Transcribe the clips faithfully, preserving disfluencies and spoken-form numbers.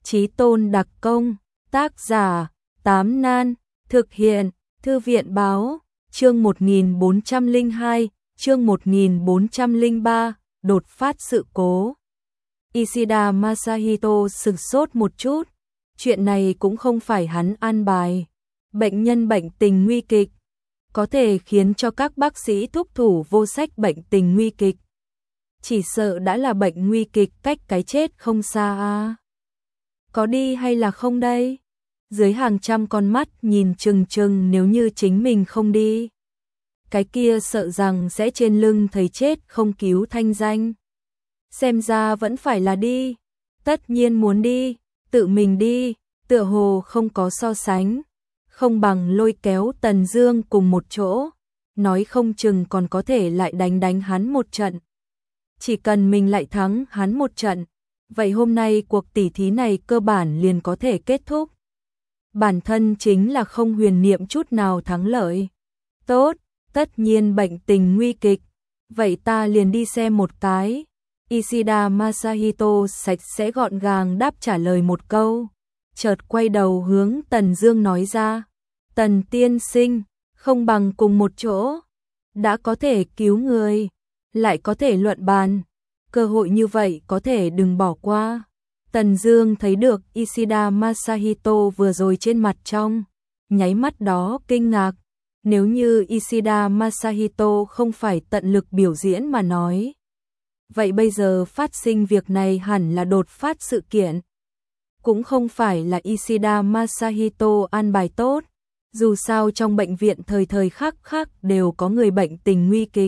Chí tôn đặc công, tác giả, Tám Nan, thực hiện, Thư viện báo, chương một nghìn bốn trăm lẻ hai, chương một nghìn bốn trăm lẻ ba, đột phát sự cố. Ishida Masahito sửng sốt một chút, chuyện này cũng không phải hắn an bài. Bệnh nhân bệnh tình nguy kịch, có thể khiến cho các bác sĩ thúc thủ vô sách bệnh tình nguy kịch. Chỉ sợ đã là bệnh nguy kịch cách cái chết không xa à. Có đi hay là không đây? Dưới hàng trăm con mắt nhìn chừng chừng, nếu như chính mình không đi, cái kia sợ rằng sẽ trên lưng thấy chết không cứu thanh danh. Xem ra vẫn phải là đi, tất nhiên muốn đi, tự mình đi, tựa hồ không có so sánh, không bằng lôi kéo Tần Dương cùng một chỗ, nói không chừng còn có thể lại đánh đánh hắn một trận. Chỉ cần mình lại thắng hắn một trận, vậy hôm nay cuộc tỉ thí này cơ bản liền có thể kết thúc. Bản thân chính là không huyền niệm chút nào thắng lợi. Tốt, tất nhiên bệnh tình nguy kịch, vậy ta liền đi xem một cái. Ishida Masahito sạch sẽ gọn gàng đáp trả lời một câu, chợt quay đầu hướng Tần Dương nói ra, Tần tiên sinh, không bằng cùng một chỗ, đã có thể cứu người, lại có thể luận bàn, cơ hội như vậy có thể đừng bỏ qua. Tần Dương thấy được Ishida Masahito vừa rồi trên mặt trong nháy mắt đó kinh ngạc, nếu như Ishida Masahito không phải tận lực biểu diễn mà nói, vậy bây giờ phát sinh việc này hẳn là đột phát sự kiện. Cũng không phải là Ishida Masahito an bài tốt, dù sao trong bệnh viện thời thời khắc khắc đều có người bệnh tình nguy kịch.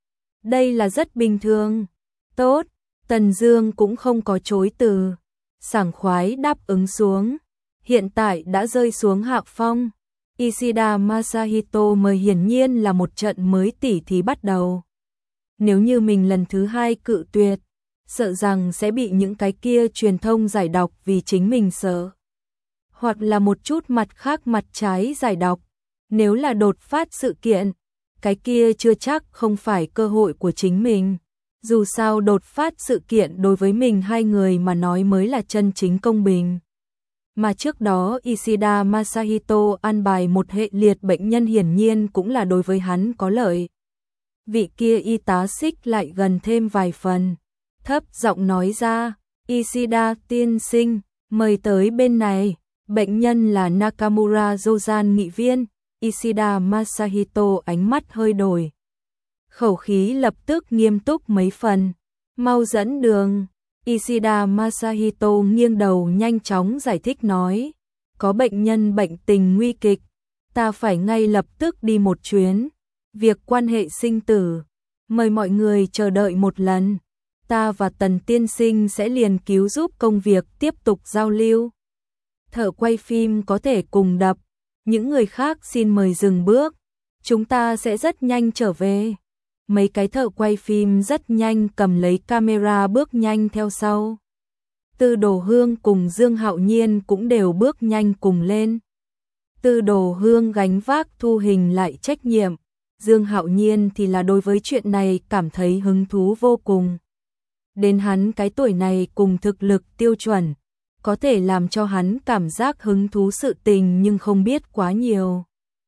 Đây là rất bình thường. Tốt, Tần Dương cũng không có chối từ, sảng khoái đáp ứng xuống. Hiện tại đã rơi xuống hạ phong, Ishida Masahito mời hiển nhiên là một trận mới tỉ thí bắt đầu. Nếu như mình lần thứ hai cự tuyệt, sợ rằng sẽ bị những cái kia truyền thông giải độc vì chính mình sợ. Hoặc là một chút mặt khác mặt trái giải độc. Nếu là đột phát sự kiện, cái kia chưa chắc không phải cơ hội của chính mình. Dù sao đột phát sự kiện đối với mình hai người mà nói mới là chân chính công bình. Mà trước đó Ishida Masahito an bài một hệ liệt bệnh nhân hiển nhiên cũng là đối với hắn có lợi. Vị kia y tá xích lại gần thêm vài phần, thấp giọng nói ra, Ishida tiên sinh, mời tới bên này, bệnh nhân là Nakamura Jojan nghị viên. Ishida Masahito ánh mắt hơi đổi, khẩu khí lập tức nghiêm túc mấy phần, mau dẫn đường. Ishida Masahito nghiêng đầu nhanh chóng giải thích nói, có bệnh nhân bệnh tình nguy kịch, ta phải ngay lập tức đi một chuyến, việc quan hệ sinh tử, mời mọi người chờ đợi một lần, ta và Tần tiên sinh sẽ liền cứu giúp công việc tiếp tục giao lưu. Thợ quay phim có thể cùng đập, những người khác xin mời dừng bước, chúng ta sẽ rất nhanh trở về. Mấy cái thợ quay phim rất nhanh cầm lấy camera bước nhanh theo sau. Tư Đồ Hương cùng Dương Hạo Nhiên cũng đều bước nhanh cùng lên. Tư Đồ Hương gánh vác thu hình lại trách nhiệm, Dương Hạo Nhiên thì là đối với chuyện này cảm thấy hứng thú vô cùng. Đến hắn cái tuổi này cùng thực lực tiêu chuẩn, có thể làm cho hắn cảm giác hứng thú sự tình nhưng không biết quá nhiều.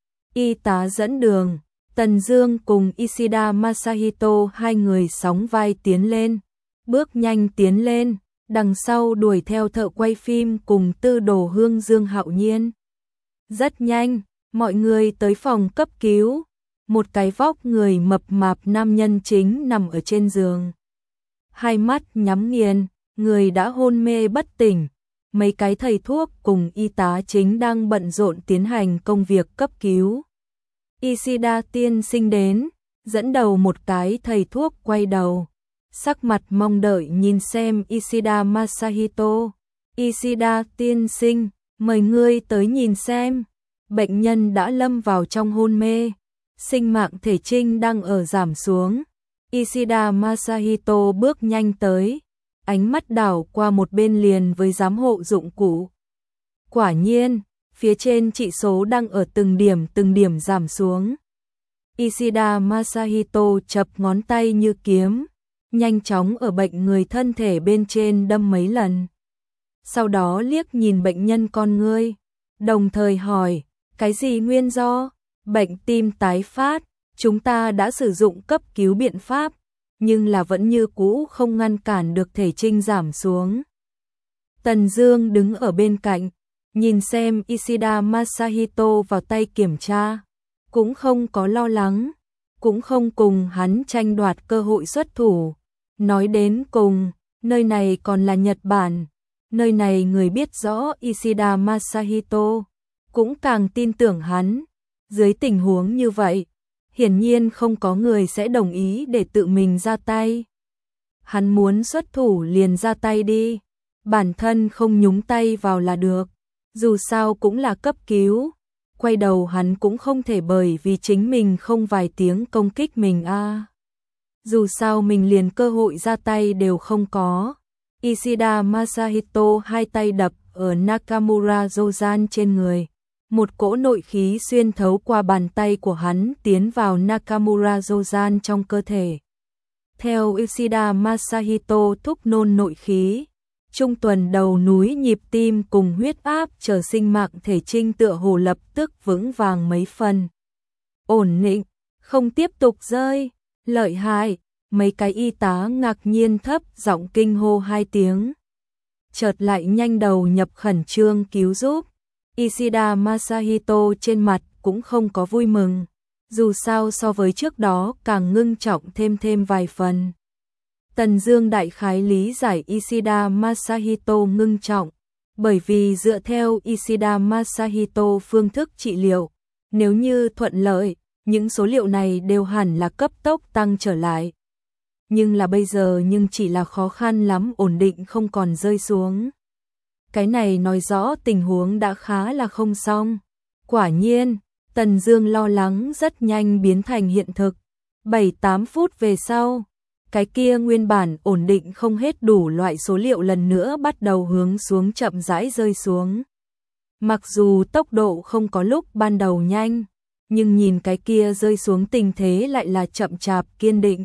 Y tá dẫn đường, Tần Dương cùng Ishida Masahito hai người sóng vai tiến lên, bước nhanh tiến lên, đằng sau đuổi theo thợ quay phim cùng Tư Đồ Hương Dương Hạo Nhiên. Rất nhanh, mọi người tới phòng cấp cứu, một cái vóc người mập mạp nam nhân chính nằm ở trên giường. Hai mắt nhắm nghiền, người đã hôn mê bất tỉnh. Mấy cái thầy thuốc cùng y tá chính đang bận rộn tiến hành công việc cấp cứu. Ishida tiên sinh đến, dẫn đầu một cái thầy thuốc quay đầu, sắc mặt mong đợi nhìn xem Ishida Masahito. Ishida tiên sinh, mời ngươi tới nhìn xem, bệnh nhân đã lâm vào trong hôn mê, sinh mạng thể trinh đang ở giảm xuống. Ishida Masahito bước nhanh tới, ánh mắt đảo qua một bên liền với giám hộ dụng cụ. Quả nhiên, phía trên chỉ số đang ở từng điểm từng điểm giảm xuống. Ishida Masahito chập ngón tay như kiếm, nhanh chóng ở bệnh người thân thể bên trên đâm mấy lần. sau đó liếc nhìn bệnh nhân con ngươi, đồng thời hỏi, cái gì nguyên do? Bệnh tim tái phát, chúng ta đã sử dụng cấp cứu biện pháp, nhưng là vẫn như cũ không ngăn cản được thể trinh giảm xuống. Tần Dương đứng ở bên cạnh, nhìn xem Ishida Masahito vào tay kiểm tra, cũng không có lo lắng, cũng không cùng hắn tranh đoạt cơ hội xuất thủ. Nói đến cùng, nơi này còn là Nhật Bản, nơi này người biết rõ Ishida Masahito, cũng càng tin tưởng hắn. Dưới tình huống như vậy, hiển nhiên không có người sẽ đồng ý để tự mình ra tay. Hắn muốn xuất thủ liền ra tay đi, bản thân không nhúng tay vào là được, dù sao cũng là cấp cứu. Quay đầu hắn cũng không thể bởi vì chính mình không vài tiếng công kích mình a. À. Dù sao mình liền cơ hội ra tay đều không có. Ishida Masahito hai tay đập ở Nakamura Zozan trên người. Một cỗ nội khí xuyên thấu qua bàn tay của hắn tiến vào Nakamura Zozan trong cơ thể. Theo Ishida Masahito thúc nôn nội khí, trung tuần đầu núi nhịp tim cùng huyết áp chờ sinh mạng thể trinh tựa hồ lập tức vững vàng mấy phần. Ổn định, không tiếp tục rơi, lợi hại, mấy cái y tá ngạc nhiên thấp giọng kinh hô hai tiếng. Chợt lại nhanh đầu nhập khẩn trương cứu giúp. Ishida Masahito trên mặt cũng không có vui mừng, dù sao so với trước đó càng ngưng trọng thêm thêm vài phần. Tần Dương đại khái lý giải Ishida Masahito ngưng trọng, bởi vì dựa theo Ishida Masahito phương thức trị liệu, nếu như thuận lợi, những số liệu này đều hẳn là cấp tốc tăng trở lại. Nhưng là bây giờ nhưng chỉ là khó khăn lắm ổn định không còn rơi xuống. Cái này nói rõ tình huống đã khá là không xong. Quả nhiên, Tần Dương lo lắng rất nhanh biến thành hiện thực. bảy tám phút về sau, cái kia nguyên bản ổn định không hết đủ loại số liệu lần nữa bắt đầu hướng xuống chậm rãi rơi xuống. Mặc dù tốc độ không có lúc ban đầu nhanh, nhưng nhìn cái kia rơi xuống tình thế lại là chậm chạp kiên định.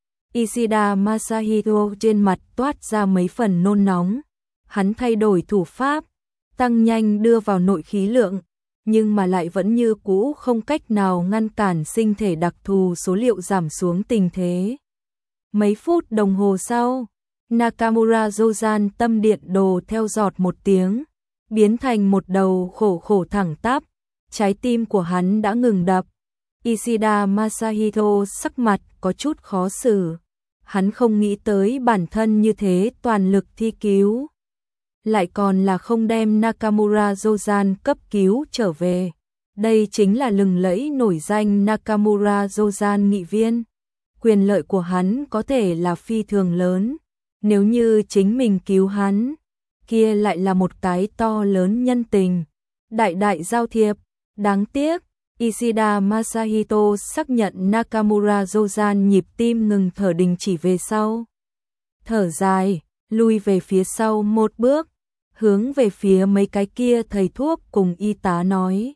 Ishida Masahito trên mặt toát ra mấy phần nôn nóng. Hắn thay đổi thủ pháp, tăng nhanh đưa vào nội khí lượng, nhưng mà lại vẫn như cũ không cách nào ngăn cản sinh thể đặc thù số liệu giảm xuống tình thế. Mấy phút đồng hồ sau, Nakamura Zozan tâm điện đồ theo giọt một tiếng, biến thành một đầu khổ khổ thẳng tắp, trái tim của hắn đã ngừng đập. Ishida Masahito sắc mặt có chút khó xử, hắn không nghĩ tới bản thân như thế toàn lực thi cứu, lại còn là không đem Nakamura Zozan cấp cứu trở về. Đây chính là lừng lẫy nổi danh Nakamura Zozan nghị viên. Quyền lợi của hắn có thể là phi thường lớn, nếu như chính mình cứu hắn, kia lại là một cái to lớn nhân tình, đại đại giao thiệp. Đáng tiếc, Ishida Masahito xác nhận Nakamura Zozan nhịp tim ngừng thở đình chỉ về sau. Thở dài, lui về phía sau một bước, hướng về phía mấy cái kia thầy thuốc cùng y tá nói.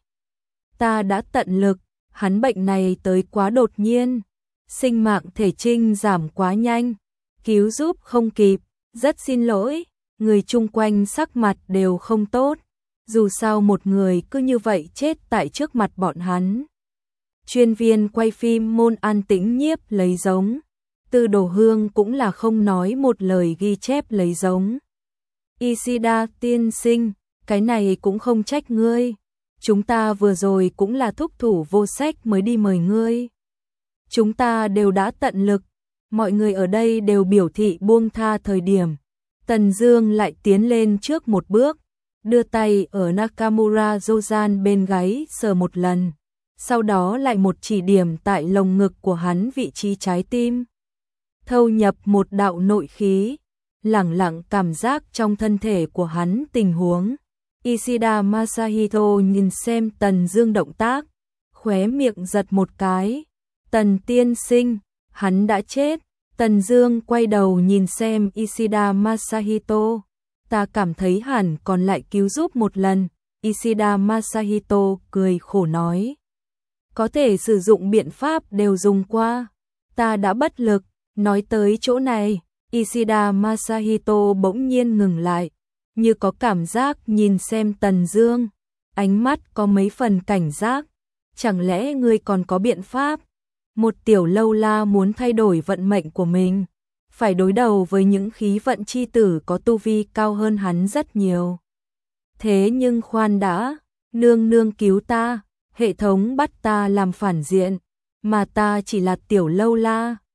Ta đã tận lực, hắn bệnh này tới quá đột nhiên, sinh mạng thể trinh giảm quá nhanh, cứu giúp không kịp, rất xin lỗi. Người chung quanh sắc mặt đều không tốt, dù sao một người cứ như vậy chết tại trước mặt bọn hắn. Chuyên viên quay phim môn an tĩnh nhiếp lấy giống, Tư Đồ Hương cũng là không nói một lời ghi chép lấy giống. Ishida tiên sinh, cái này cũng không trách ngươi, chúng ta vừa rồi cũng là thúc thủ vô sách mới đi mời ngươi. Chúng ta đều đã tận lực, mọi người ở đây đều biểu thị buông tha thời điểm. Tần Dương lại tiến lên trước một bước, đưa tay ở Nakamura Zozan bên gáy sờ một lần, sau đó lại một chỉ điểm tại lồng ngực của hắn vị trí trái tim. Thâu nhập một đạo nội khí, lẳng lặng cảm giác trong thân thể của hắn tình huống. Ishida Masahito nhìn xem Tần Dương động tác, khóe miệng giật một cái. Tần tiên sinh, hắn đã chết. Tần Dương quay đầu nhìn xem Ishida Masahito. Ta cảm thấy hẳn còn lại cứu giúp một lần. Ishida Masahito cười khổ nói. Có thể sử dụng biện pháp đều dùng qua. Ta đã bất lực. Nói tới chỗ này, Ishida Masahito bỗng nhiên ngừng lại. như có cảm giác nhìn xem Tần Dương, ánh mắt có mấy phần cảnh giác, chẳng lẽ ngươi còn có biện pháp? Một tiểu lâu la muốn thay đổi vận mệnh của mình, phải đối đầu với những khí vận chi tử có tu vi cao hơn hắn rất nhiều. Thế nhưng khoan đã, nương nương cứu ta, hệ thống bắt ta làm phản diện, mà ta chỉ là tiểu lâu la,